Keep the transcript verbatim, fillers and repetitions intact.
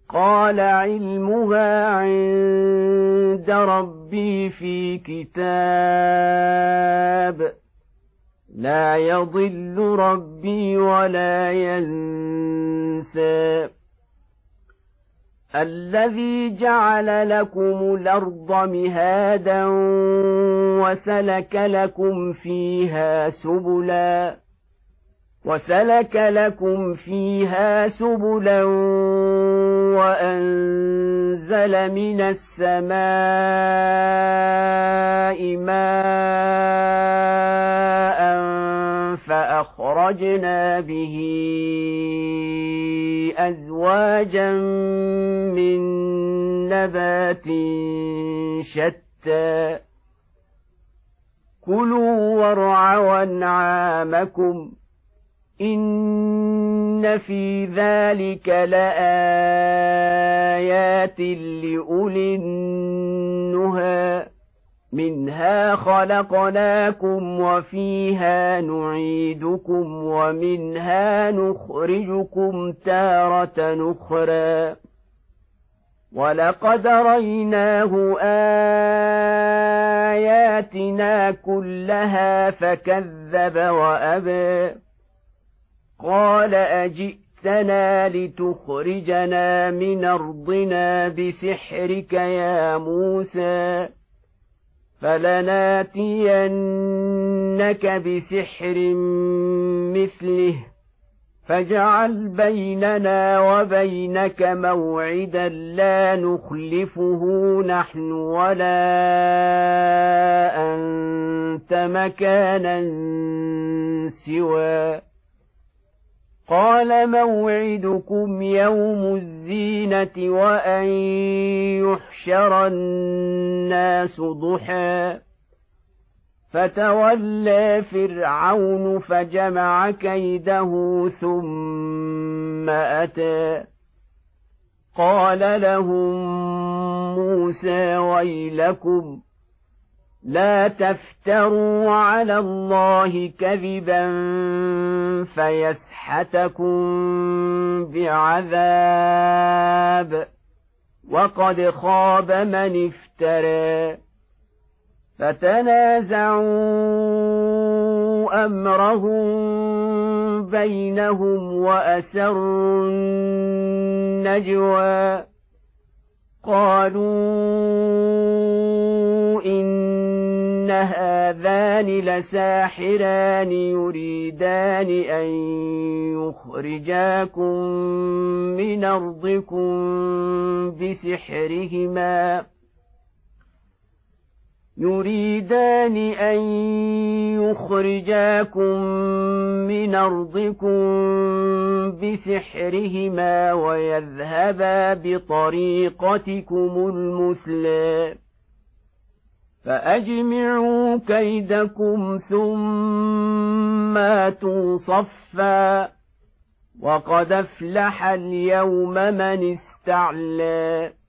قال علمها عند ربي في كتاب لا يضل ربي ولا ينسى الذي جعل لكم الأرض مهادا وسلك لكم فيها سبلا وسلك لكم فيها سبلا وأنزل من السماء ماء فأخرجنا به أزواجا من نبات شتى كلوا وارعوا أنعامكم إن في ذلك لآيات لأولي النهى منها خلقناكم وفيها نعيدكم ومنها نخرجكم تارة أخرى ولقد ريناه آياتنا كلها فكذب وأبى قال أجئتنا لتخرجنا من أرضنا بسحرك يا موسى فلناتينك بسحر مثله فاجعل بيننا وبينك موعدا لا نخلفه نحن ولا أنت مكانا سوى قال موعدكم يوم الزينة وأن يحشر الناس ضحى فتولى فرعون فجمع كيده ثم أتى قال لهم موسى ويلكم لا تفتروا على الله كذبا فيسحتكم بعذاب وقد خاب من افترى فتنازعوا أمرهم بينهم وأسروا النجوى قالوا إن هذان لساحران يريدان أن يخرجاكم من أرضكم بسحرهما يريدان أن يخرجاكم من أرضكم بسحرهما ويذهبا بطريقتكم المثلى فأجمعوا كيدكم ثم آتوا صفا وقد أفلح اليوم من استعلى